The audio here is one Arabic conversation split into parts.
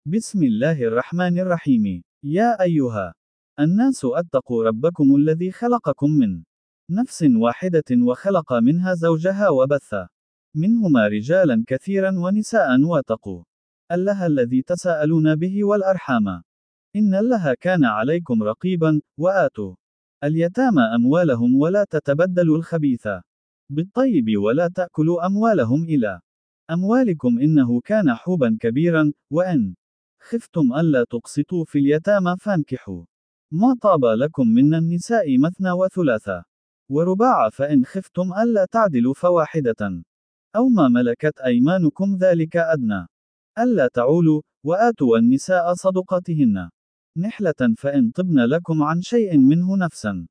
بسم الله الرحمن الرحيم. يا أيها الناس اتقوا ربكم الذي خلقكم من نفس واحدة وخلق منها زوجها وبث منهما رجالا كثيرا ونساء واتقوا الله الذي تساءلون به والأرحام إن الله كان عليكم رقيبا وآتوا اليتامى أموالهم ولا تتبدلوا الخبيث بالطيب ولا تأكلوا أموالهم إلى أموالكم إنه كان حوبا كبيرا وإن خفتم ألا تقسطوا في اليتامى فانكحوا ما طاب لكم من النساء مثنى وثلاثا ورباع فإن خفتم ألا تعدلوا فواحدة أو ما ملكت أيمانكم ذلك أدنى ألا تعولوا وآتوا النساء صدقاتهن نحلة فإن طبن لكم عن شيء منه نفسا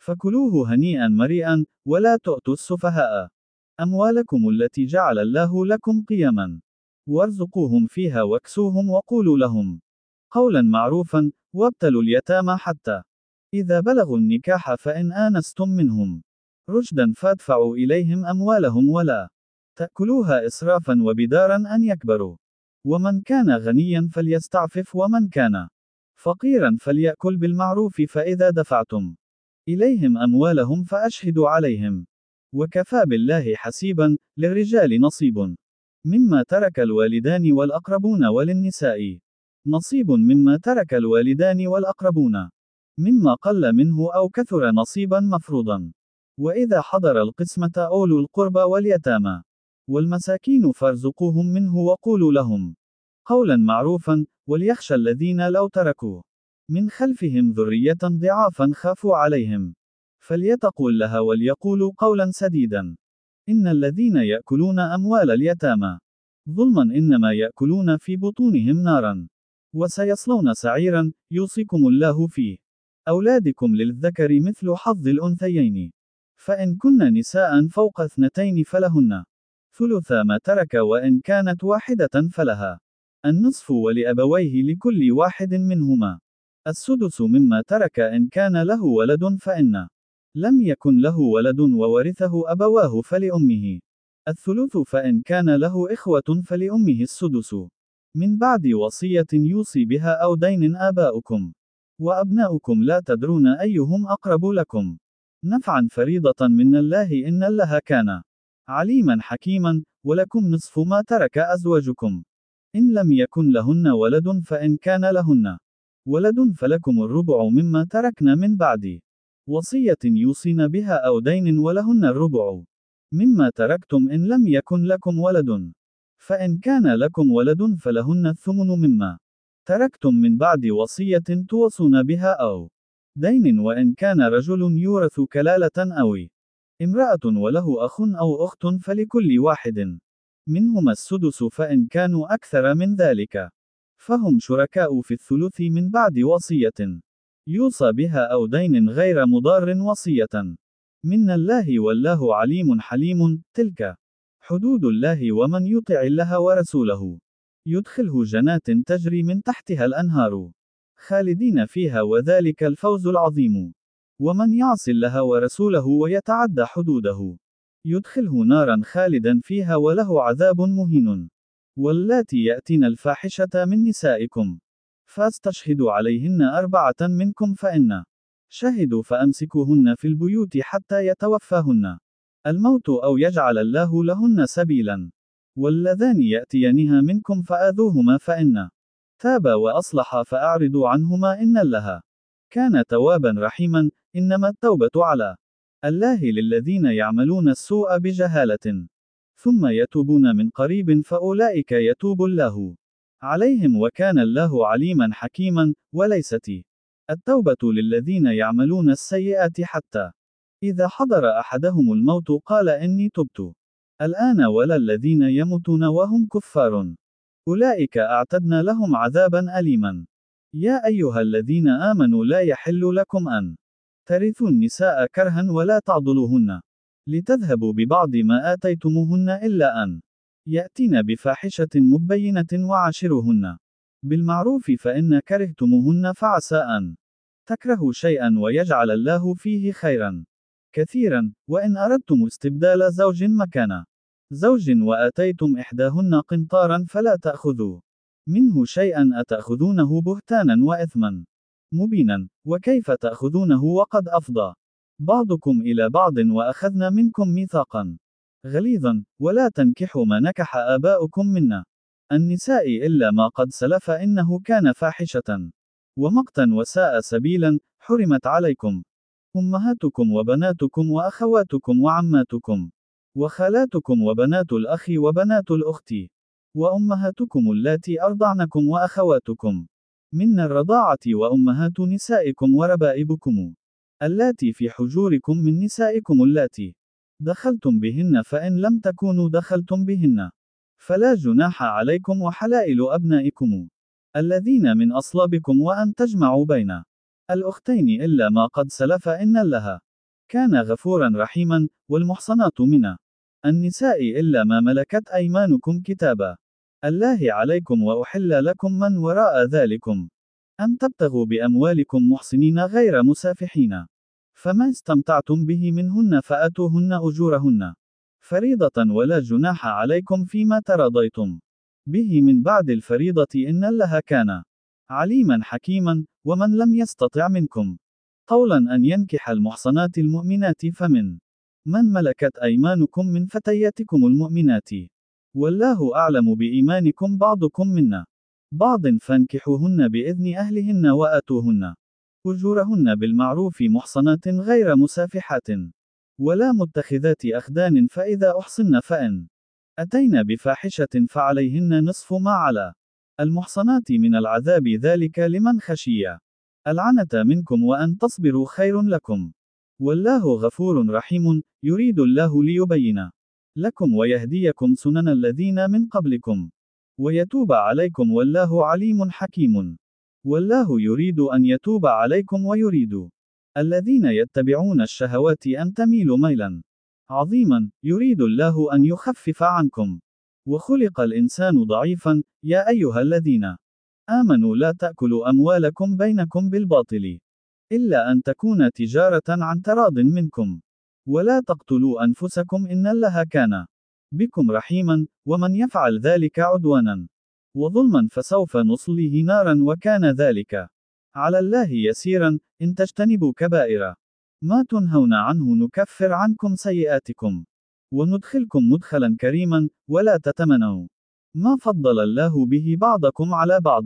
فكلوه هنيئا مريئا ولا تؤتوا السفهاء أموالكم التي جعل الله لكم قيما وارزقوهم فيها واكسوهم وقولوا لهم قولا معروفا وابتلوا اليتامى حتى إذا بلغوا النكاح فإن آنستم منهم رشدا فادفعوا إليهم أموالهم ولا تأكلوها إسرافا وبدارا أن يكبروا ومن كان غنيا فليستعفف ومن كان فقيرا فليأكل بالمعروف فإذا دفعتم إليهم أموالهم فأشهدوا عليهم وكفى بالله حسيبا. للرجال نصيب مما ترك الوالدان والأقربون وللنساء نصيب مما ترك الوالدان والأقربون مما قل منه أو كثر نصيبا مفروضا وإذا حضر القسمة أولو القربى واليتامى والمساكين فارزقوهم منه وقولوا لهم قولا معروفا وليخشى الذين لو تركوا من خلفهم ذرية ضعافا خافوا عليهم فليتقوا الله وليقولوا قولا سديدا إن الذين يأكلون أموال اليتامى ظلما إنما يأكلون في بطونهم نارا وسيصلون سعيرا. يوصيكم الله في أولادكم للذكر مثل حظ الأنثيين فإن كن نساء فوق 2 فلهن ثلثا ما ترك وإن كانت واحدة فلها النصف ولأبويه لكل واحد منهما السدس مما ترك إن كان له ولد فإن لم يكن له ولد وورثه أبواه فلأمه الثلث فإن كان له إخوة فلأمه السدس من بعد وصية يوصي بها أو دين آباؤكم وأبناؤكم لا تدرون أيهم أقرب لكم نفعا فريضة من الله إن الله كان عليما حكيما. ولكم نصف ما ترك أزواجكم إن لم يكن لهن ولد فإن كان لهن ولد فلكم الربع مما تركن من بعد وصية يوصين بها أو دين ولهن الربع مما تركتم إن لم يكن لكم ولد فإن كان لكم ولد فلهن الثمن مما تركتم من بعد وصية توصون بها أو دين وإن كان رجل يورث كلالة أو امرأة وله أخ أو أخت فلكل واحد منهما السدس فإن كانوا أكثر من ذلك فهم شركاء في الثلث من بعد وصية يوصى بها أو دين غير مضار وصية من الله والله عليم حليم. تلك حدود الله ومن يطع الله ورسوله يدخله جنات تجري من تحتها الأنهار خالدين فيها وذلك الفوز العظيم ومن يعص الله ورسوله ويتعدى حدوده يدخله نارا خالدا فيها وله عذاب مهين. واللاتي يأتين الفاحشة من نسائكم فاستشهدوا عليهن 4 منكم فإن شهدوا فأمسكوهن في البيوت حتى يتوفاهن الموت أو يجعل الله لهن سبيلا واللذان يأتيانها منكم فآذوهما فإن تابا وأصلحا فأعرضوا عنهما إن الله كان توابا رحيما. إنما التوبة على الله للذين يعملون السوء بجهالة ثم يتوبون من قريب فأولئك يتوب الله عليهم وكان الله عليما حكيما. وليست التوبة للذين يعملون السيئات حتى إذا حضر أحدهم الموت قال إني تبت الآن ولا الذين يموتون وهم كفار أولئك أعتدنا لهم عذابا أليما. يا أيها الذين آمنوا لا يحل لكم أن ترثوا النساء كرها ولا تعضلوهن لتذهبوا ببعض ما آتيتموهن إلا أن يأتين بفاحشة مبينة وعاشروهن بالمعروف فإن كرهتموهن فعسى أن تكرهوا شيئا ويجعل الله فيه خيرا كثيرا. وإن أردتم استبدال زوج مكان زوج وآتيتم إحداهن قنطارا فلا تأخذوا منه شيئا أتأخذونه بهتانا وإثما مبينا، وكيف تأخذونه وقد أفضى بعضكم إلى بعض وأخذنا منكم ميثاقا غليظا، ولا تنكحوا ما نكح آباؤكم منا النساء إلا ما قد سلف إنه كان فاحشة ومقتا وساء سبيلا. حرمت عليكم أمهاتكم وبناتكم وأخواتكم وعماتكم وخالاتكم وبنات الأخ وبنات الأخت وأمهاتكم اللاتي أرضعنكم وأخواتكم من الرضاعة وأمهات نسائكم وربائبكم اللاتي في حجوركم من نسائكم اللاتي دخلتم بهن، فإن لم تكونوا دخلتم بهن فلا جناح عليكم، وحلائل أبنائكم الذين من أصلابكم، وأن تجمعوا بين الأختين إلا ما قد سلف إن الله كان غفورا رحيما. والمحصنات من النساء إلا ما ملكت أيمانكم كتاب الله عليكم، وأحل لكم من وراء ذلكم أن تبتغوا بأموالكم محصنين غير مسافحين، فما استمتعتم به منهن فآتوهن أجورهن فريضة، ولا جناح عليكم فيما تراضيتم به من بعد الفريضة إن الله كان عليما حكيما. ومن لم يستطع منكم قولا أن ينكح المحصنات المؤمنات من ملكت أيمانكم من فتياتكم المؤمنات، والله أعلم بإيمانكم بعضكم من بعض، فانكحوهن بإذن أهلهن وآتوهن أجورهن بالمعروف محصنات غير مسافحات ولا متخذات أخدان، فإذا أحصن فإن أتين بفاحشة فعليهن نصف ما على المحصنات من العذاب، ذلك لمن خشي العنة منكم، وأن تصبروا خير لكم والله غفور رحيم. يريد الله ليبين لكم ويهديكم سنن الذين من قبلكم ويتوب عليكم، والله عليم حكيم. والله يريد أن يتوب عليكم، ويريد الذين يتبعون الشهوات أن تميلوا ميلا عظيما. يريد الله أن يخفف عنكم، وخلق الإنسان ضعيفا. يا أيها الذين آمنوا لا تأكلوا أموالكم بينكم بالباطل إلا أن تكون تجارة عن تراض منكم، ولا تقتلوا أنفسكم إن الله كان بكم رحيما. ومن يفعل ذلك عدوانا وظلما فسوف نصليه نارا، وكان ذلك على الله يسيرا. إن تجتنبوا كبائر ما تنهون عنه نكفر عنكم سيئاتكم وندخلكم مدخلا كريما. ولا تتمنوا ما فضل الله به بعضكم على بعض،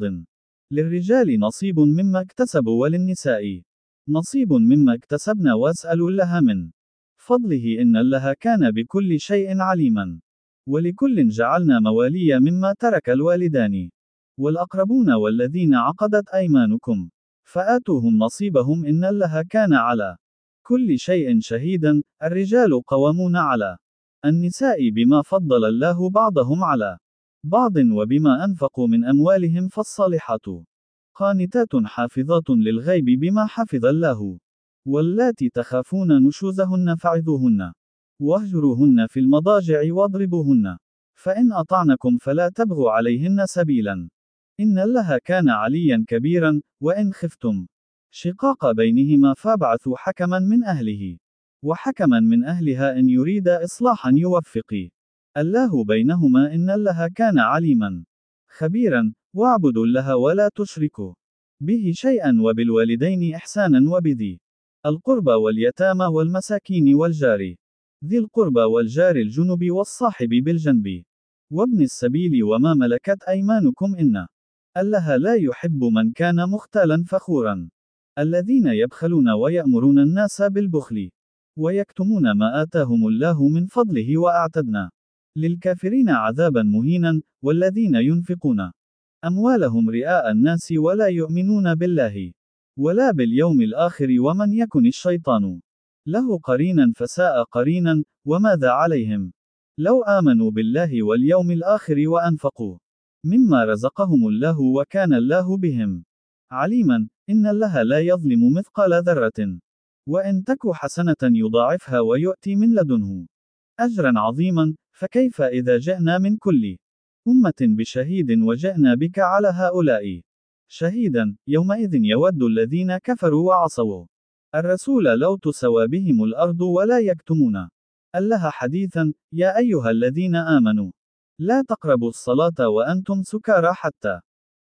للرجال نصيب مما اكتسبوا وللنساء نصيب مما اكتسبنا، واسألوا الله من فضله إن الله كان بكل شيء عليما. ولكل جعلنا موالي مما ترك الوالدان والأقربون والذين عقدت أيمانكم فآتوهم نصيبهم إن الله كان على كل شيء شهيدا. الرجال قوامون على النساء بما فضل الله بعضهم على بعض وبما أنفقوا من أموالهم، فالصالحات قانتات حافظات للغيب بما حفظ الله. واللاتي تخافون نشوزهن فعظوهن واهجروهن في المضاجع واضربوهن، فإن أطعنكم فلا تبغوا عليهن سبيلا إن الله كان عليا كبيرا. وإن خفتم شقاق بينهما فابعثوا حكما من أهله وحكما من أهلها إن يريد إصلاحا يوفق الله بينهما إن الله كان عليما خبيرا. واعبدوا الله ولا تشركوا به شيئا، وبالوالدين إحسانا، وبذي القربى واليتامى والمساكين والجار ذي القربى والجار الجنب والصاحب بالجنب وابن السبيل وما ملكت أيمانكم إن الله لا يحب من كان مختالا فخورا. الذين يبخلون ويأمرون الناس بالبخل ويكتمون ما آتاهم الله من فضله، وأعتدنا للكافرين عذابا مهينا. والذين ينفقون أموالهم رئاء الناس ولا يؤمنون بالله ولا باليوم الآخر، ومن يكن الشيطان له قرينا فساء قرينا. وماذا عليهم لو آمنوا بالله واليوم الآخر وأنفقوا مما رزقهم الله، وكان الله بهم عليما. إن الله لا يظلم مثقال ذرة، وإن تك حسنة يضاعفها ويؤتي من لدنه أجرا عظيما. فكيف إذا جئنا من كل أمة بشهيد وجئنا بك على هؤلاء شهيدا؟ يومئذ يود الذين كفروا وعصوا الرسول لو تسوى بهم الأرض ولا يكتمون الله حديثا. يا أيها الذين آمنوا لا تقربوا الصلاة وأنتم سكارى حتى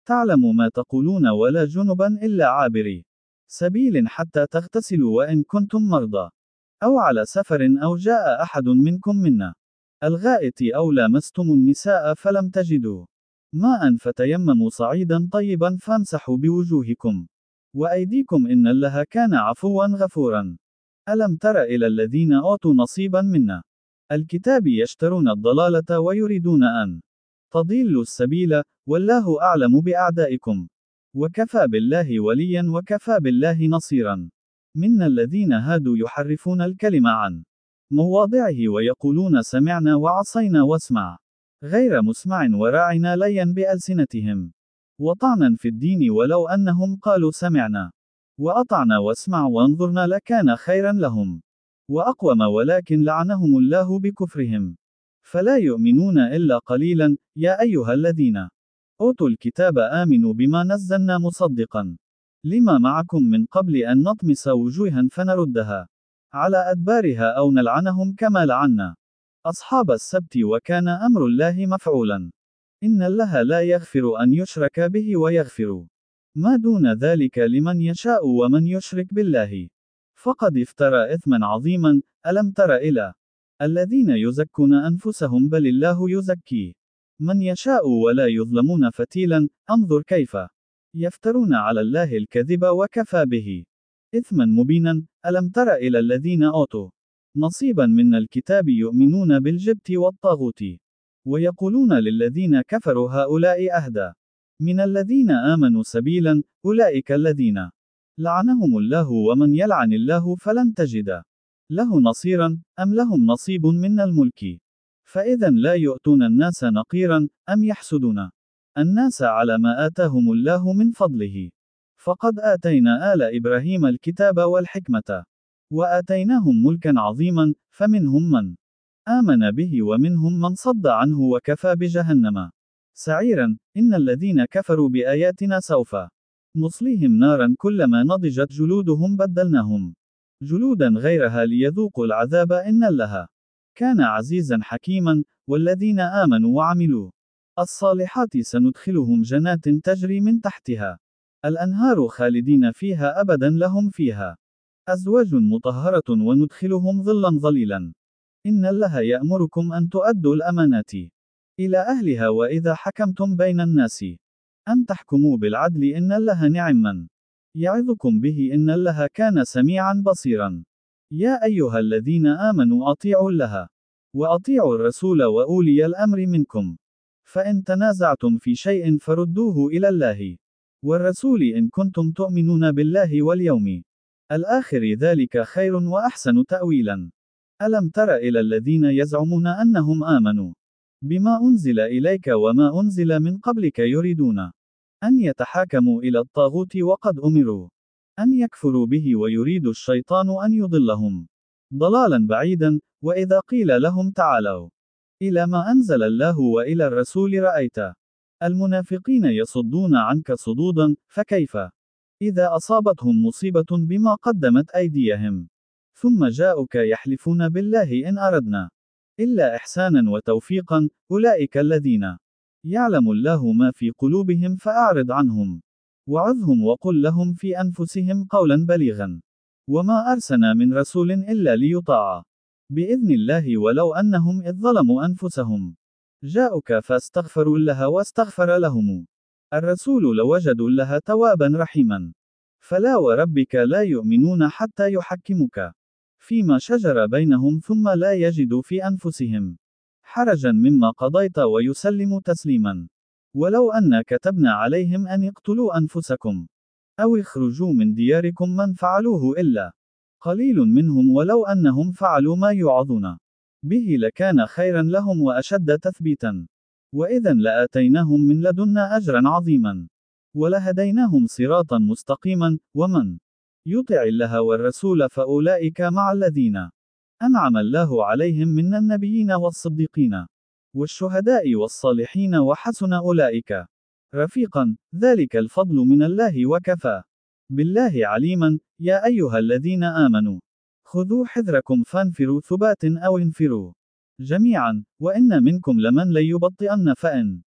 تعلم ما تقولون ولا جنبا إلا عابري سبيل حتى تغتسلوا وإن كنتم مرضى أو على سفر أو جاء أحد منكم منا الغائط أو لامستم النساء فلم تجدوا ماء فتيمموا صعيدا طيبا فامسحوا بوجوهكم وأيديكم إن الله كان عفوا غفورا ألم تر إلى الذين أوتوا نصيبا منا الكتاب يشترون الضلالة ويريدون أن تضلوا السبيل والله أعلم بأعدائكم وكفى بالله وليا وكفى بالله نصيرا من الذين هادوا يحرفون الكلم عن مواضعه ويقولون سمعنا وعصينا واسمع غير مسمع وراعنا ليا بألسنتهم وطعنا في الدين ولو أنهم قالوا سمعنا وأطعنا واسمع وانظرنا لكان خيرا لهم وأقوم ولكن لعنهم الله بكفرهم فلا يؤمنون إلا قليلا يا أيها الذين أوتوا الكتاب آمنوا بما نزلنا مصدقا لما معكم من قبل أن نطمس وجوها فنردها على أدبارها أو نلعنهم كما لعنا أصحاب السبت وكان أمر الله مفعولا إن الله لا يغفر أن يشرك به ويغفر ما دون ذلك لمن يشاء ومن يشرك بالله فقد افترى إثما عظيما ألم تر إلى الذين يزكون أنفسهم بل الله يزكي من يشاء ولا يظلمون فتيلا انظر كيف يفترون على الله الكذب وكفى به إثما مبينا ألم تر إلى الذين أوتوا نصيبا من الكتاب يؤمنون بالجبت والطاغوت ويقولون للذين كفروا هؤلاء أهدى من الذين آمنوا سبيلا أولئك الذين لعنهم الله ومن يلعن الله فلن تجد له نصيرا أم لهم نصيب من الملك فإذا لا يؤتون الناس نقيرا أم يحسدون الناس على ما آتاهم الله من فضله فقد آتينا آل إبراهيم الكتاب والحكمة وآتيناهم ملكا عظيما فمنهم من آمن به ومنهم من صد عنه وكفى بجهنم سعيرا إن الذين كفروا بآياتنا سوف نصليهم نارا كلما نضجت جلودهم بدلناهم جلودا غيرها ليذوقوا العذاب إن الله كان عزيزا حكيما والذين آمنوا وعملوا الصالحات سندخلهم جنات تجري من تحتها الأنهار خالدين فيها أبدا لهم فيها أزواج مطهرة وندخلهم ظلا ظليلا إن الله يأمركم أن تؤدوا الأمانات إلى أهلها وإذا حكمتم بين الناس أن تحكموا بالعدل إن الله نعم من يعظكم به إن الله كان سميعا بصيرا يا أيها الذين آمنوا أطيعوا الله وأطيعوا الرسول وأولي الأمر منكم فإن تنازعتم في شيء فردوه إلى الله والرسول إن كنتم تؤمنون بالله واليوم الآخر ذلك خير وأحسن تأويلا ألم تر إلى الذين يزعمون أنهم آمنوا بما أنزل إليك وما أنزل من قبلك يريدون أن يتحاكموا إلى الطاغوت وقد أمروا أن يكفروا به ويريد الشيطان أن يضلهم ضلالا بعيدا وإذا قيل لهم تعالوا إلى ما أنزل الله وإلى الرسول رأيت المنافقين يصدون عنك صدودا فكيف إذا أصابتهم مصيبة بما قدمت أيديهم ثم جاءك يحلفون بالله إن أردنا إلا إحسانا وتوفيقا أولئك الذين يعلم الله ما في قلوبهم فأعرض عنهم وعظهم وقل لهم في أنفسهم قولا بليغا وما أرسلنا من رسول إلا ليطاع بإذن الله ولو أنهم إذ ظلموا أنفسهم جاءك فاستغفروا الله واستغفر لهم الرسول لوجدوا الله توابا رحيما فلا وربك لا يؤمنون حتى يحكمك فيما شجر بينهم ثم لا يجدوا في أنفسهم حرجا مما قضيت ويسلموا تسليما ولو أن كتبنا عليهم أن اقتلوا أنفسكم أو اخرجوا من دياركم من فعلوه إلا قليل منهم ولو أنهم فعلوا ما يوعظون به لكان خيرا لهم وأشد تثبيتا وإذا لآتيناهم من لدنا أجرا عظيما ولهديناهم صراطا مستقيما ومن يطع الله والرسول فأولئك مع الذين أنعم الله عليهم من النبيين والصديقين والشهداء والصالحين وحسن أولئك رفيقا ذلك الفضل من الله وكفى بالله عليما يا أيها الذين آمنوا خذوا حذركم فانفروا ثبات أو انفروا جميعا وإن منكم لمن ليبطئن فإن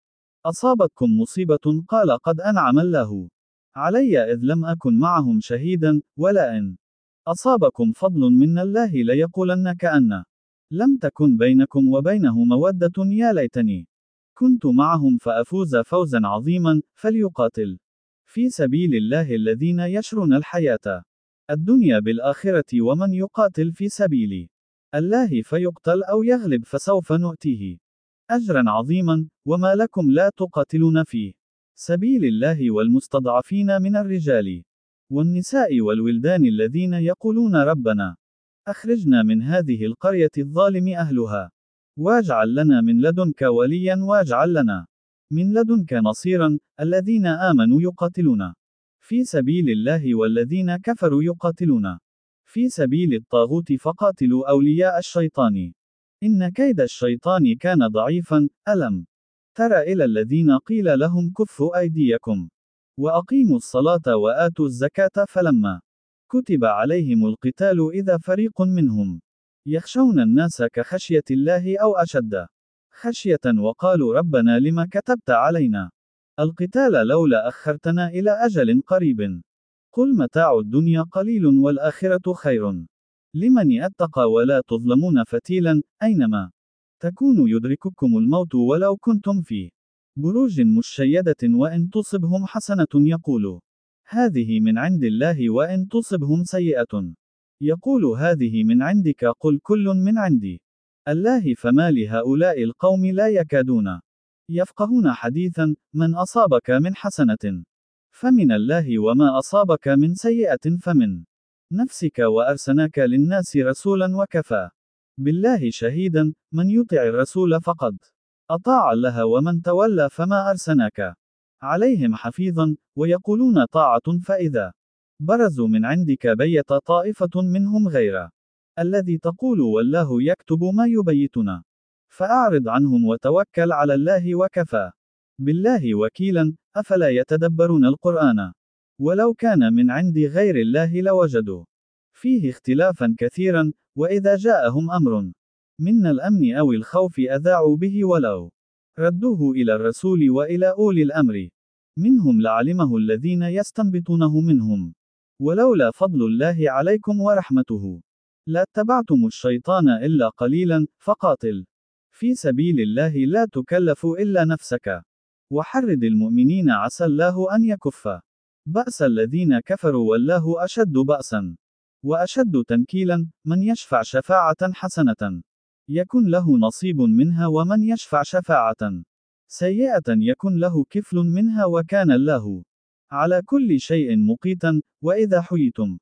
أصابتكم مصيبة قال قد أنعم الله علي إذ لم أكن معهم شهيدا، ولئن أصابكم فضل من الله ليقولن كأن لم تكن بينكم وبينه مودة يا ليتني كنت معهم فأفوز فوزا عظيما. فليقاتل في سبيل الله الذين يشرون الحياة الدنيا بالآخرة، ومن يقاتل في سبيل الله فيقتل أو يغلب فسوف نؤتيه أجرا عظيما. وما لكم لا تقاتلون في سبيل الله والمستضعفين من الرجال والنساء والولدان الذين يقولون ربنا أخرجنا من هذه القرية الظالم أهلها واجعل لنا من لدنك وليا واجعل لنا من لدنك نصيرا. الذين آمنوا يقاتلون في سبيل الله والذين كفروا يقاتلون في سبيل الطاغوت فقاتلوا أولياء الشيطان إن كيد الشيطان كان ضعيفا. ألم تر إلى الذين قيل لهم كفوا أيديكم وأقيموا الصلاة وآتوا الزكاة فلما كتب عليهم القتال إذا فريق منهم يخشون الناس كخشية الله أو أشد خشية وقالوا ربنا لما كتبت علينا القتال لولا أخرتنا إلى أجل قريب قل متاع الدنيا قليل والآخرة خير لمن اتقى ولا تظلمون فتيلا. أينما تكونوا يدرككم الموت ولو كنتم في بروج مشيدة وإن تصبهم حسنة يقول هذه من عند الله وإن تصبهم سيئة يقول هذه من عندك قل كل من عندي الله فما لهؤلاء القوم لا يكادون يفقهون حديثا. من أصابك من حسنة فمن الله وما أصابك من سيئة فمن نفسك وأرسلناك للناس رسولا وكفى بالله شهيدا. من يطع الرسول فقد أطاع الله ومن تولى فما أرسلناك عليهم حفيظا. ويقولون طاعة فإذا برزوا من عندك بيت طائفة منهم غير الذي تقول والله يكتب ما يبيتنا فأعرض عنهم وتوكل على الله وكفى بالله وكيلا. أفلا يتدبرون القرآن ولو كان من عند غير الله لوجدوا فيه اختلافا كثيرا. وإذا جاءهم أمر من الأمن أو الخوف أذاعوا به ولو ردوه إلى الرسول وإلى أولي الأمر منهم لعلمه الذين يستنبطونه منهم ولولا فضل الله عليكم ورحمته لاتبعتم الشيطان إلا قليلا. فقاتل في سبيل الله لا تكلف إلا نفسك وحرد المؤمنين عسى الله أن يكف بأس الذين كفروا والله أشد بأسا وأشد تنكيلا. من يشفع شفاعة حسنة يكن له نصيب منها ومن يشفع شفاعة سيئة يكن له كفل منها وكان الله على كل شيء مقيتا. وإذا حييتم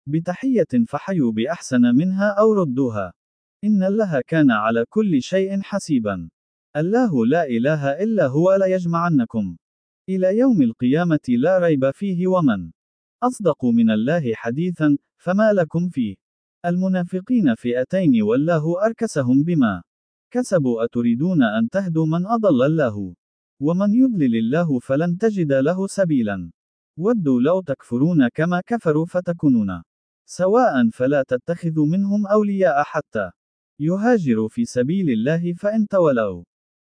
بتحية فحيوا بأحسن منها أو ردوها إن الله كان على كل شيء حسيبا. الله لا إله إلا هو ليجمعنكم إلى يوم القيامة لا ريب فيه. ومن أصدق من الله حديثا. فما لكم في المنافقين فئتين والله أركسهم بما كسبوا أتريدون أن تهدوا من أضل الله ومن يضلل الله فلن تجد له سبيلا ودوا لو تكفرون كما كفروا فتكونون سواء فلا تتخذوا منهم أولياء حتى يهاجروا في سبيل الله فإن تولوا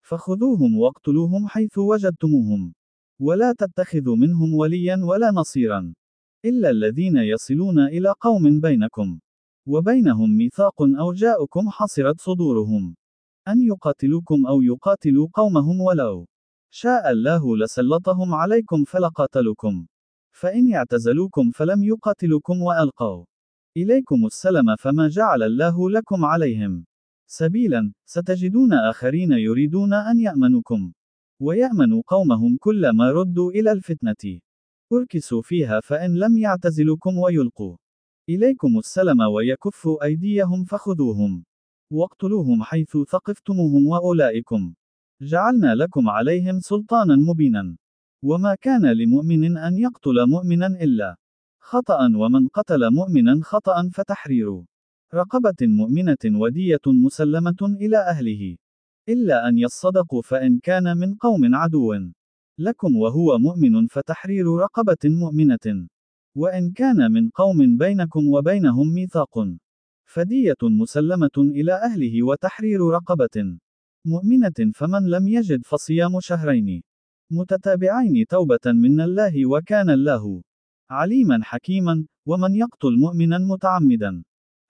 فخذوهم واقتلوهم حيث وجدتموهم ولا تتخذوا منهم وليا ولا نصيرا إلا الذين يصلون إلى قوم بينكم وبينهم ميثاق أو جاءكم حصرت صدورهم أن يقاتلوكم أو يقاتلوا قومهم ولو شاء الله لسلطهم عليكم فلقاتلوكم فإن اعتزلوكم فلم يقاتلوكم وألقوا إليكم السلم فما جعل الله لكم عليهم سبيلا. ستجدون آخرين يريدون أن يأمنوكم ويأمنوا قومهم كلما ردوا إلى الفتنة أركسوا فيها فإن لم يعتزلوكم ويلقوا إليكم السلم ويكفوا أيديهم فخذوهم واقتلوهم حيث ثقفتموهم وأولئكم جعلنا لكم عليهم سلطانا مبينا وما كان لمؤمن أن يقتل مؤمنا إلا خطأ ومن قتل مؤمنا خطأ فتحرير رقبة مؤمنة ودية مسلمة إلى أهله إلا أن يصدقوا فإن كان من قوم عدو لكم وهو مؤمن فتحرير رقبة مؤمنة وإن كان من قوم بينكم وبينهم ميثاق فدية مسلمة إلى أهله وتحرير رقبة مؤمنة فمن لم يجد فصيام شهرين متتابعين توبة من الله وكان الله عليما حكيما. ومن يقتل مؤمنا متعمدا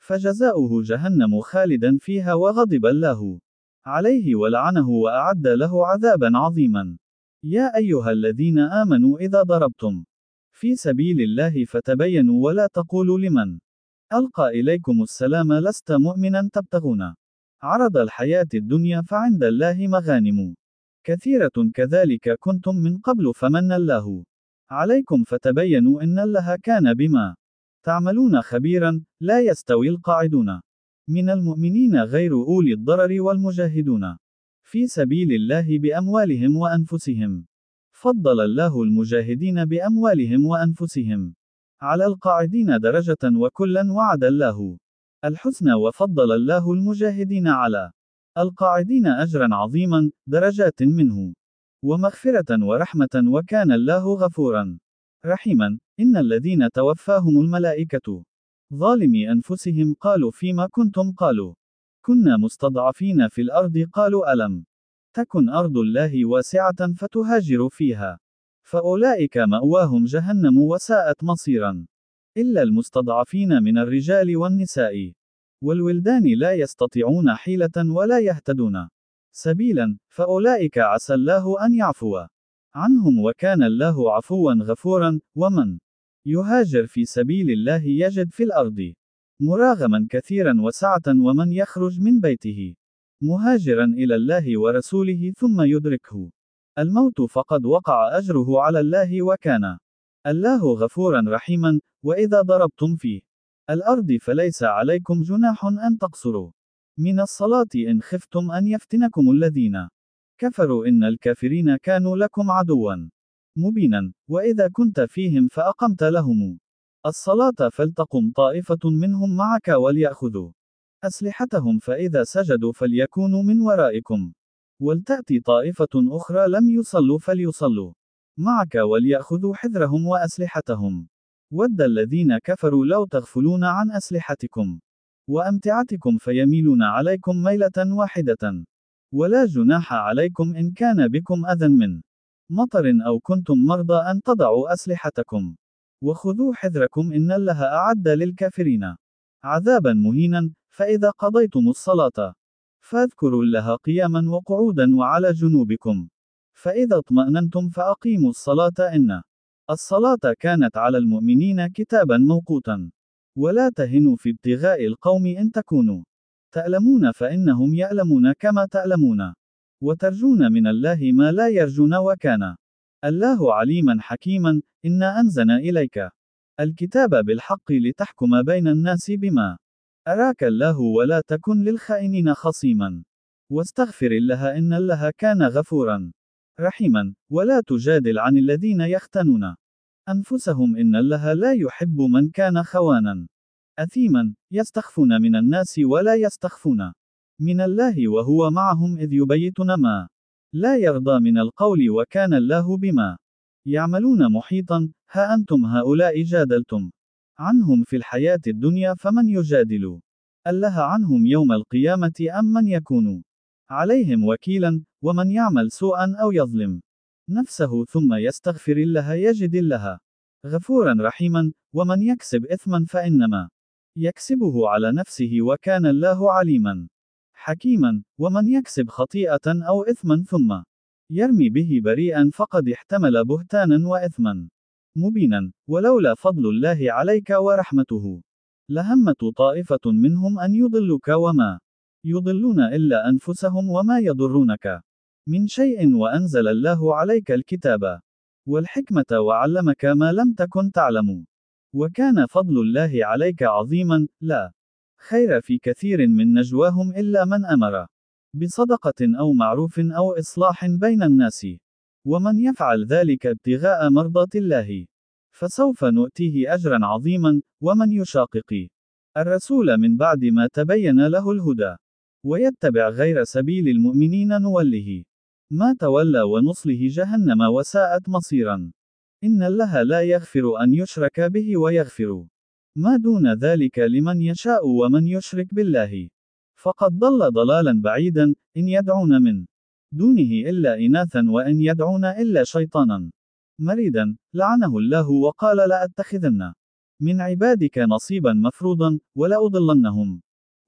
فجزاؤه جهنم خالدا فيها وغضب الله عليه ولعنه وأعد له عذابا عظيما. يا أيها الذين آمنوا إذا ضربتم في سبيل الله فتبينوا ولا تقولوا لمن ألقى إليكم السلام لست مؤمنا تبتغون عرض الحياة الدنيا فعند الله مغانم كثيرة كذلك كنتم من قبل فمن الله عليكم فتبينوا إن الله كان بما تعملون خبيرا. لا يستوي القاعدون من المؤمنين غير أولي الضرر والمجاهدون في سبيل الله بأموالهم وأنفسهم. فضل الله المجاهدين بأموالهم وأنفسهم على القاعدين درجة وكلا وعد الله الحسنى وفضل الله المجاهدين على القاعدين أجرا عظيما درجات منه ومغفرة ورحمة وكان الله غفورا رحيما. إن الذين توفاهم الملائكة ظالمي أنفسهم قالوا فيما كنتم قالوا كنا مستضعفين في الأرض قالوا ألم تكن أرض الله واسعة فتهاجروا فيها فأولئك مأواهم جهنم وساءت مصيرا إلا المستضعفين من الرجال والنساء والولدان لا يستطيعون حيلة ولا يهتدون سبيلا فأولئك عسى الله أن يعفو عنهم وكان الله عفوا غفورا. ومن يهاجر في سبيل الله يجد في الأرض مراغما كثيرا وسعة ومن يخرج من بيته مهاجرا إلى الله ورسوله ثم يدركه الموت فقد وقع أجره على الله وكان الله غفورا رحيما. وإذا ضربتم في الأرض فليس عليكم جناح أن تقصروا من الصلاة إن خفتم أن يفتنكم الذين كفروا إن الكافرين كانوا لكم عدوا مبينا. وإذا كنت فيهم فأقمت لهم الصلاة فلتقم طائفة منهم معك وليأخذوا أسلحتهم فإذا سجدوا فليكونوا من ورائكم ولتأتي طائفة أخرى لم يصلوا فليصلوا معك وليأخذوا حذرهم وأسلحتهم ود الذين كفروا لو تغفلون عن أسلحتكم وأمتعتكم فيميلون عليكم ميلة واحدة ولا جناح عليكم إن كان بكم أذى من مطر أو كنتم مرضى أن تضعوا أسلحتكم وخذوا حذركم إن الله أعد للكافرين عذابا مهينا. فإذا قضيتم الصلاة فاذكروا الله قياما وقعودا وعلى جنوبكم فإذا اطمأننتم فأقيموا الصلاة إن الصلاة كانت على المؤمنين كتابا موقوتا. ولا تهنوا في ابتغاء القوم إن تكونوا تألمون فإنهم يألمون كما تألمون وترجون من الله ما لا يرجون وكان الله عليما حكيما. إنا أنزلنا إليك الكتاب بالحق لتحكم بين الناس بما أراك الله ولا تكن للخائنين خصيما واستغفر الله إن الله كان غفورا رحيما. ولا تجادل عن الذين يختنون أنفسهم إن الله لا يحب من كان خوانا أثيما يستخفون من الناس ولا يستخفون من الله وهو معهم إذ يبيتون ما لا يرضى من القول وكان الله بما يعملون محيطا. ها أنتم هؤلاء جادلتم عنهم في الحياة الدنيا فمن يجادل الله عنهم يوم القيامة أم من يكون عليهم وكيلا. ومن يعمل سوءا أو يظلم نفسه ثم يستغفر الله يجد الله غفورا رحيما. ومن يكسب إثما فإنما يكسبه على نفسه وكان الله عليما حكيما. ومن يكسب خطيئة أو إثما ثم يرمي به بريئا فقد احتمل بهتانا وإثما مبينا. ولولا فضل الله عليك ورحمته لهمت طائفة منهم أن يضلوك وما يضلون إلا أنفسهم وما يضرونك من شيء وأنزل الله عليك الكتاب والحكمة وعلمك ما لم تكن تعلم وكان فضل الله عليك عظيما. لا خير في كثير من نجواهم إلا من أمر بصدقة أو معروف أو إصلاح بين الناس ومن يفعل ذلك ابتغاء مرضات الله فسوف نؤتيه أجرا عظيما. ومن يشاقق الرسول من بعد ما تبين له الهدى ويتبع غير سبيل المؤمنين نوله ما تولى ونصله جهنم وساءت مصيرا. إن الله لا يغفر أن يشرك به ويغفر ما دون ذلك لمن يشاء ومن يشرك بالله فقد ضل ضلالا بعيدا. إن يدعون من دونه إلا إناثا وإن يدعون إلا شيطانا مريدا لعنه الله وقال لأتخذن من عبادك نصيبا مفروضا ولأضلنهم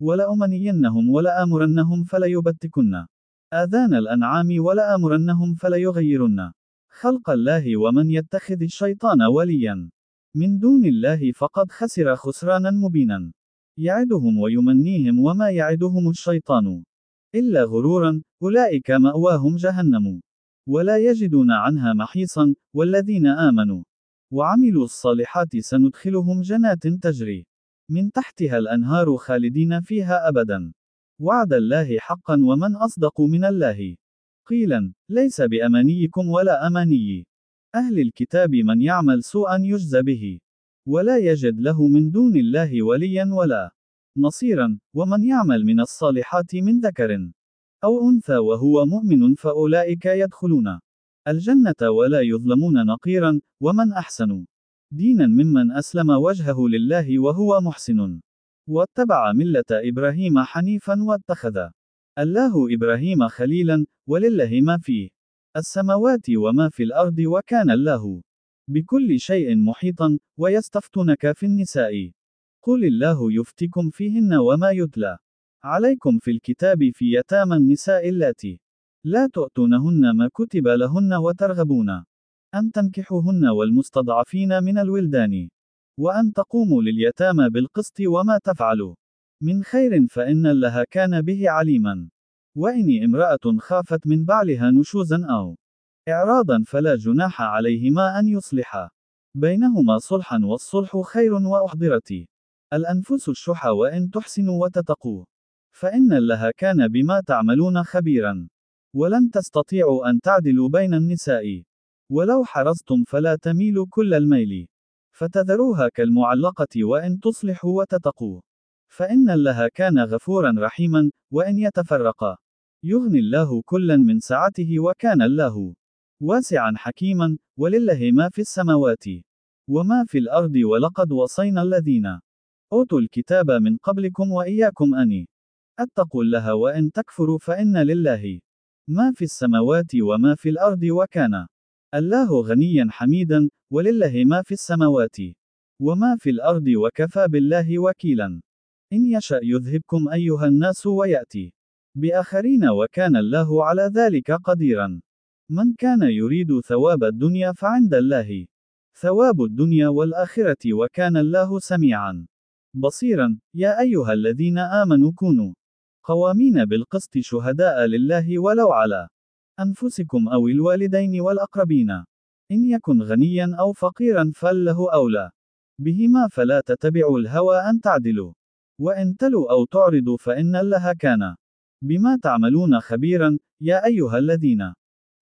ولأمنينهم ولآمرنهم فليبتكن آذان الأنعام ولآمرنهم فليغيرن خلق الله ومن يتخذ الشيطان وليا من دون الله فقد خسر خسرانا مبينا يعدهم ويمنيهم وما يعدهم الشيطان إلا غرورا أولئك مأواهم جهنم ولا يجدون عنها محيصا والذين آمنوا وعملوا الصالحات سندخلهم جنات تجري من تحتها الأنهار خالدين فيها أبدا وعد الله حقا ومن أصدق من الله قيلا ليس بأمانيكم ولا أماني أهل الكتاب من يعمل سوءا يجزى به ولا يجد له من دون الله وليا ولا نصيرا ومن يعمل من الصالحات من ذكر أو أنثى وهو مؤمن فأولئك يدخلون الجنة ولا يظلمون نقيرا ومن أحسن دينا ممن أسلم وجهه لله وهو محسن واتبع ملة إبراهيم حنيفا واتخذ الله إبراهيم خليلا ولله ما فيه السماوات وما في الأرض وكان الله بكل شيء محيطا ويستفتونك في النساء قل الله يفتيكم فيهن وما يتلى عليكم في الكتاب في يتامى النساء اللاتي لا تؤتونهن ما كتب لهن وترغبون أن تنكحوهن والمستضعفين من الولدان وأن تقوموا لليتامى بالقسط وما تفعلوا من خير فإن الله كان به عليما وإن امرأة خافت من بعلها نشوزا أو إعراضا فلا جناح عليهما أن يصلحا بينهما صلحا والصلح خير وأحضرت الأنفس الشح وإن تحسنوا وتتقوا فإن الله كان بما تعملون خبيرا ولن تستطيعوا أن تعدلوا بين النساء ولو حرصتم فلا تميلوا كل الميل فتذروها كالمعلقة وإن تصلحوا وتتقوا فإن الله كان غفورا رحيما وإن يتفرقا يغني الله كلا من سعته وكان الله واسعا حكيما ولله ما في السماوات وما في الأرض ولقد وصينا الذين أوتوا الكتاب من قبلكم وإياكم أن اتقوا الله وإن تكفروا فإن لله ما في السماوات وما في الأرض وكان الله غنيا حميدا ولله ما في السماوات وما في الأرض وكفى بالله وكيلا إن يشأ يذهبكم أيها الناس ويأتي بآخرين وكان الله على ذلك قديرا من كان يريد ثواب الدنيا فعند الله ثواب الدنيا والآخرة وكان الله سميعا بصيرا يا أيها الذين آمنوا كونوا قوامين بالقسط شهداء لله ولو على أنفسكم أو الوالدين والأقربين إن يكن غنيا أو فقيرا فله أولى بهما فلا تتبعوا الهوى أن تعدلوا وإن تلوا أو تعرضوا فإن الله كان بما تعملون خبيرا يا أيها الذين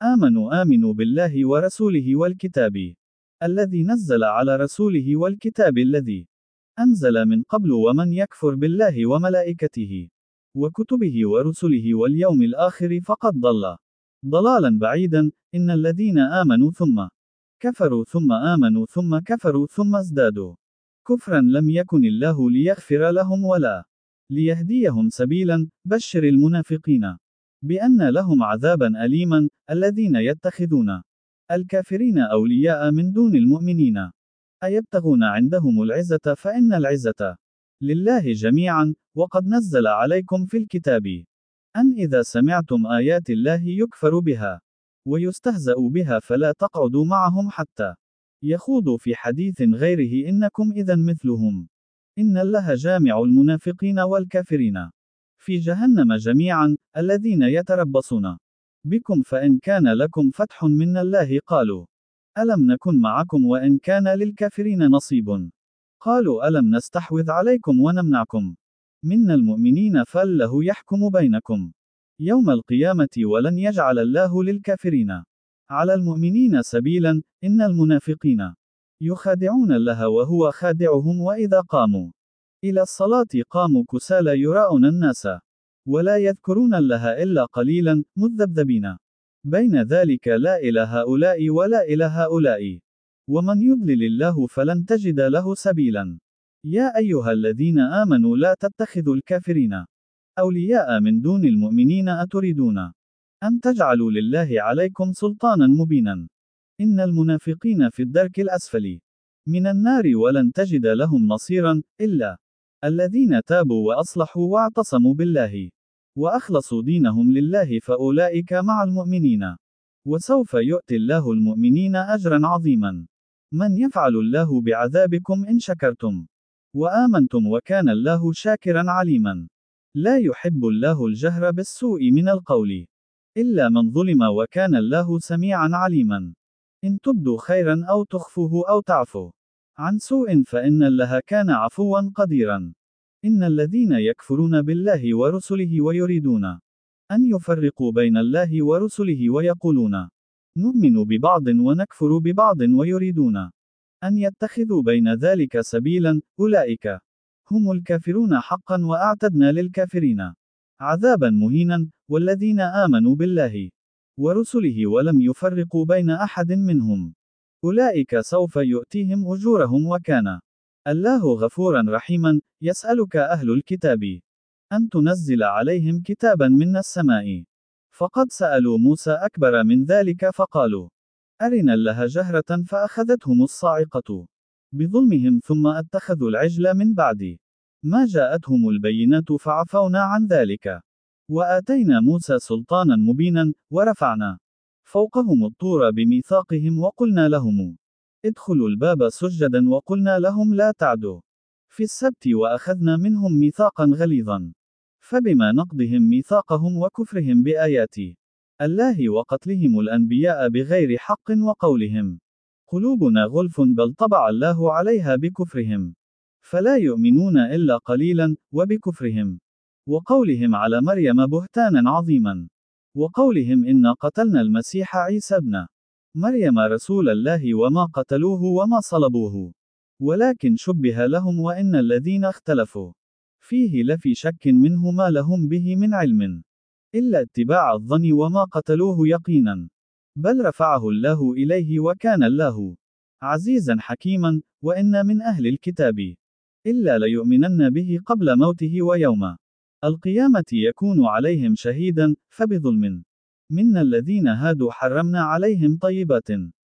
آمنوا بالله ورسوله والكتاب الذي نزل على رسوله والكتاب الذي أنزل من قبل ومن يكفر بالله وملائكته وكتبه ورسله واليوم الآخر فقد ضل ضلالا بعيدا إن الذين آمنوا ثم كفروا ثم آمنوا ثم كفروا ثم ازدادوا كفرا لم يكن الله ليغفر لهم ولا ليهديهم سبيلا بشر المنافقين بأن لهم عذابا أليما الذين يتخذون الكافرين أولياء من دون المؤمنين أيبتغون عندهم العزة فإن العزة لله جميعا وقد نزل عليكم في الكتاب أن إذا سمعتم آيات الله يكفر بها ويستهزأ بها فلا تقعدوا معهم حتى يخوضوا في حديث غيره إنكم إذا مثلهم إن الله جامع المنافقين والكافرين في جهنم جميعا الذين يتربصون بكم فإن كان لكم فتح من الله قالوا ألم نكن معكم وإن كان للكافرين نصيب قالوا ألم نستحوذ عليكم ونمنعكم من المؤمنين فالله يحكم بينكم يوم القيامة ولن يجعل الله للكافرين على المؤمنين سبيلا إن المنافقين يخادعون الله وهو خادعهم وإذا قاموا إلى الصلاة قاموا كسالى يراءون الناس ولا يذكرون الله إلا قليلا مذبذبين بين ذلك لا إلى هؤلاء ولا إلى هؤلاء ومن يضلل الله فلن تجد له سبيلا يا أيها الذين آمنوا لا تتخذوا الكافرين أولياء من دون المؤمنين أتريدون أن تجعلوا لله عليكم سلطانا مبينا. إن المنافقين في الدرك الأسفل من النار ولن تجد لهم نصيرا، إلا الذين تابوا وأصلحوا واعتصموا بالله وأخلصوا دينهم لله فأولئك مع المؤمنين. وسوف يؤتي الله المؤمنين أجرا عظيما. من يفعل الله بعذابكم إن شكرتم وآمنتم وكان الله شاكرا عليما. لا يحب الله الجهر بالسوء من القول إلا من ظلم وكان الله سميعا عليما. إن تبدوا خيرا أو تخفوه أو تعفوا عن سوء فإن الله كان عفوا قديرا. إن الذين يكفرون بالله ورسله ويريدون أن يفرقوا بين الله ورسله ويقولون نؤمن ببعض ونكفر ببعض ويريدون أن يتخذوا بين ذلك سبيلا، أولئك هم الكافرون حقا وأعتدنا للكافرين عذابا مهينا. والذين آمنوا بالله ورسله ولم يفرقوا بين أحد منهم أولئك سوف يؤتيهم أجورهم وكان الله غفورا رحيما. يسألك أهل الكتاب أن تنزل عليهم كتابا من السماء فقد سألوا موسى أكبر من ذلك فقالوا أرنا الله جهرة فأخذتهم الصاعقة بظلمهم ثم اتخذوا العجل من بعد ما جاءتهم البينات فعفونا عن ذلك وآتينا موسى سلطانا مبينا ورفعنا فوقهم الطور بميثاقهم وقلنا لهم ادخلوا الباب سجدا وقلنا لهم لا تعدوا في السبت وأخذنا منهم ميثاقا غليظا فبما نقضهم ميثاقهم وكفرهم بآيات الله وقتلهم الأنبياء بغير حق وقولهم قلوبنا غلف بل طبع الله عليها بكفرهم فلا يؤمنون إلا قليلا وبكفرهم وقولهم على مريم بهتانا عظيما وقولهم إنا قتلنا المسيح عيسى ابن مريم رسول الله وما قتلوه وما صلبوه ولكن شبه لهم وإن الذين اختلفوا فيه لفي شك منه ما لهم به من علم إلا اتباع الظن وما قتلوه يقينا بل رفعه الله إليه وكان الله عزيزا حكيما. وإن من أهل الكتاب إلا ليؤمنن به قبل موته ويوم القيامة يكون عليهم شهيدا. فبظلم من الذين هادوا حرمنا عليهم طيبات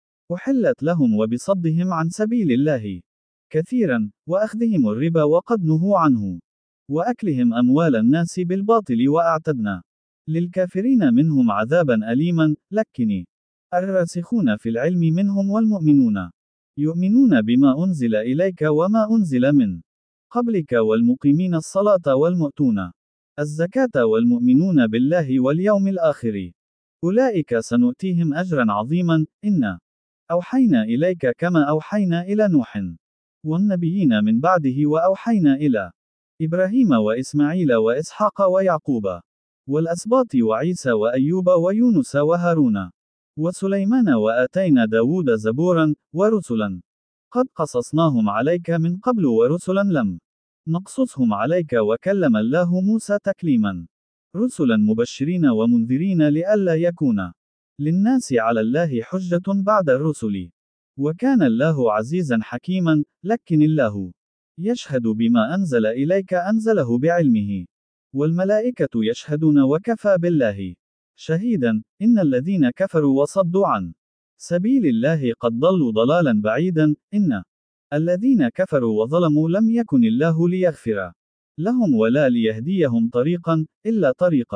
أحلت لهم وبصدهم عن سبيل الله كثيرا وأخذهم الربا وقد نهوا عنه وأكلهم أموال الناس بالباطل وأعتدنا للكافرين منهم عذابا أليما. لكن الراسخون في العلم منهم والمؤمنون يؤمنون بما أنزل إليك وما أنزل من قبلك والمقيمين الصلاة والمؤتون الزكاة والمؤمنون بالله واليوم الآخر أولئك سنؤتيهم أجرا عظيما. إنا أوحينا إليك كما أوحينا إلى نوح والنبيين من بعده وأوحينا إلى إبراهيم وإسماعيل وإسحاق ويعقوب والأسباط وعيسى وأيوب ويونس وهارون وسليمان وآتينا داود زبورا ورسلا قد قصصناهم عليك من قبل ورسلا لم نقصصهم عليك وكلم الله موسى تكليما رسلا مبشرين ومنذرين لئلا يكون للناس على الله حجة بعد الرسل وكان الله عزيزا حكيما. لكن الله يشهد بما أنزل إليك أنزله بعلمه والملائكة يشهدون وكفى بالله شهيدا. إن الذين كفروا وصدوا عن سبيل الله قد ضلوا ضلالا بعيدا. إن الذين كفروا وظلموا لم يكن الله ليغفر لهم ولا ليهديهم طريقا إلا طريق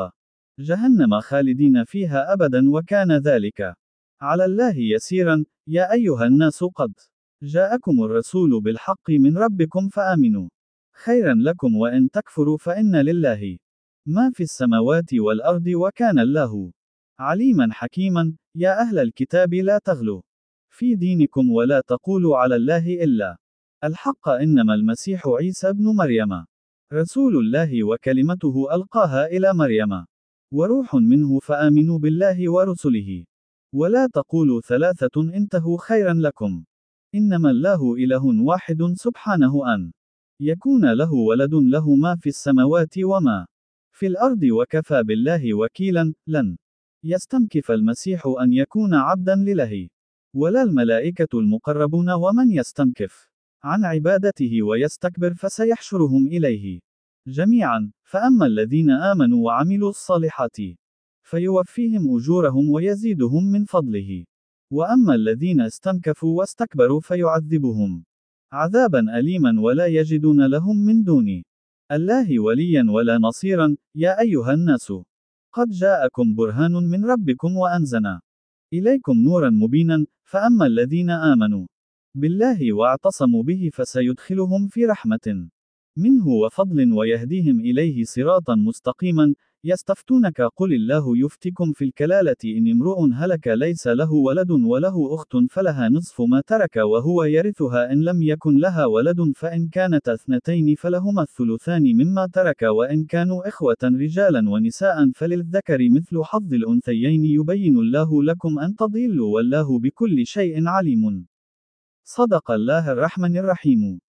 جهنم خالدين فيها أبدا وكان ذلك على الله يسيرا. يا أيها الناس قد جاءكم الرسول بالحق من ربكم فآمنوا خيرا لكم وإن تكفروا فإن لله ما في السماوات والأرض وكان الله عليما حكيما. يا أهل الكتاب لا تغلوا في دينكم ولا تقولوا على الله إلا الحق إنما المسيح عيسى ابن مريم رسول الله وكلمته ألقاها إلى مريم وروح منه فآمنوا بالله ورسله ولا تقولوا ثلاثة انتهوا خيرا لكم إنما الله إله واحد سبحانه أن يكون له ولد له ما في السماوات وما في الأرض وكفى بالله وكيلا. لن يستنكف المسيح أن يكون عبدا لله ولا الملائكة المقربون ومن يستنكف عن عبادته ويستكبر فسيحشرهم إليه جميعا. فأما الذين آمنوا وعملوا الصالحات فيوفيهم أجورهم ويزيدهم من فضله. وأما الذين استنكفوا واستكبروا فيعذبهم عذابا أليما ولا يجدون لهم من دون الله وليا ولا نصيرا. يا أيها الناس، قد جاءكم برهان من ربكم وأنزلنا إليكم نورا مبينا. فأما الذين آمنوا بالله واعتصموا به فسيدخلهم في رحمة منه وفضل ويهديهم إليه صراطا مستقيما. يستفتونك قل الله يفتكم في الكلالة إن امرؤ هلك ليس له ولد وله أخت فلها نصف ما ترك وهو يرثها إن لم يكن لها ولد فإن كانت اثنتين فلهما الثلثان مما ترك وإن كانوا إخوة رجالا ونساء فللذكر مثل حظ الأنثيين يبين الله لكم أن تضلوا والله بكل شيء عليم. صدق الله الرحمن الرحيم.